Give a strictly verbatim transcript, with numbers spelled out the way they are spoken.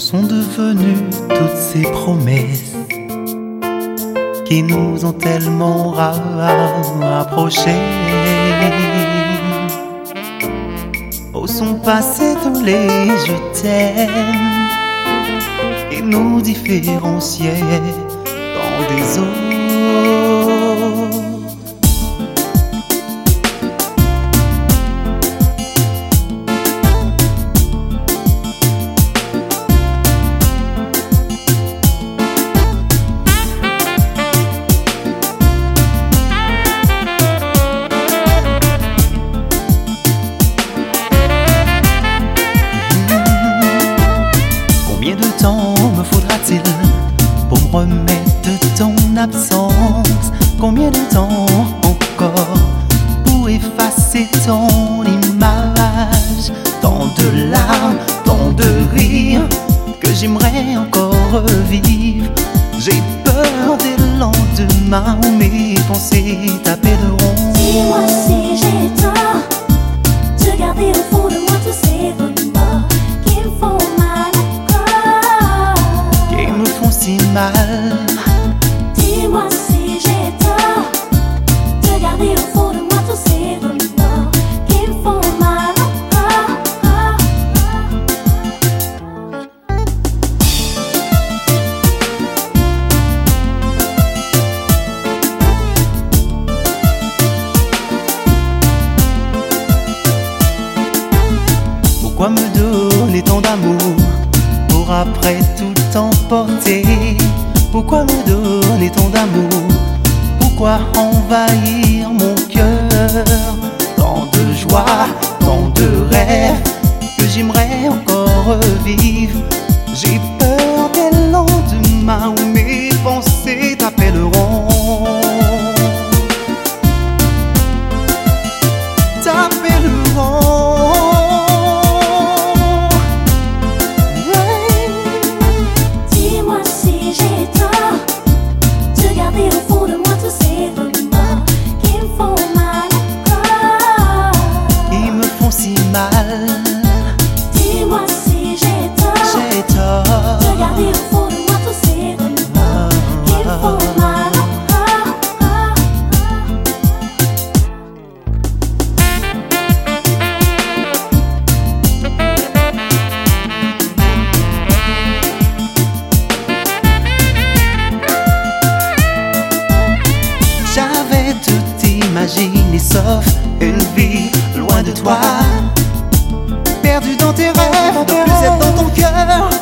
sont devenues toutes ces promesses qui nous ont tellement rapprochés? Où sont passés tous les je t'aime qui nous différenciaient dans des eaux? Combien de temps me faudra-t-il pour me remettre de ton absence? Combien de temps encore pour effacer ton image? Tant de larmes, tant de rires que j'aimerais encore revivre. J'ai peur des lendemains où mes pensées t'appelleront. Dis-moi si j'ai tort de garder au fond de moi tous ces rumeurs qui me font mal encore, qui me font si mal. Dis-moi si j'ai tort de garder au fond de moi tous ces rumeurs qui me font mal encore. Pourquoi me donner tant d'amour pour après tout emporter? Pourquoi me donner tant d'amour? Pourquoi envahir mon cœur? Tant de joie, tant de rêves que j'aimerais encore revivre. J'ai peur des lendemains où mes pensées t'appelleront. T'appelleront. Dis-moi si j'ai tort de garder au fond de moi tous ces rumeurs qui me font mal encore, Ils me font si mal. Dis-moi si j'ai tort J'ai tort de garder au fond de moi tous ces rumeurs qui me font mal encore. J'avais tout imaginé sauf une vie loin de toi, perdu dans tes rêves, ne plus être dans ton cœur.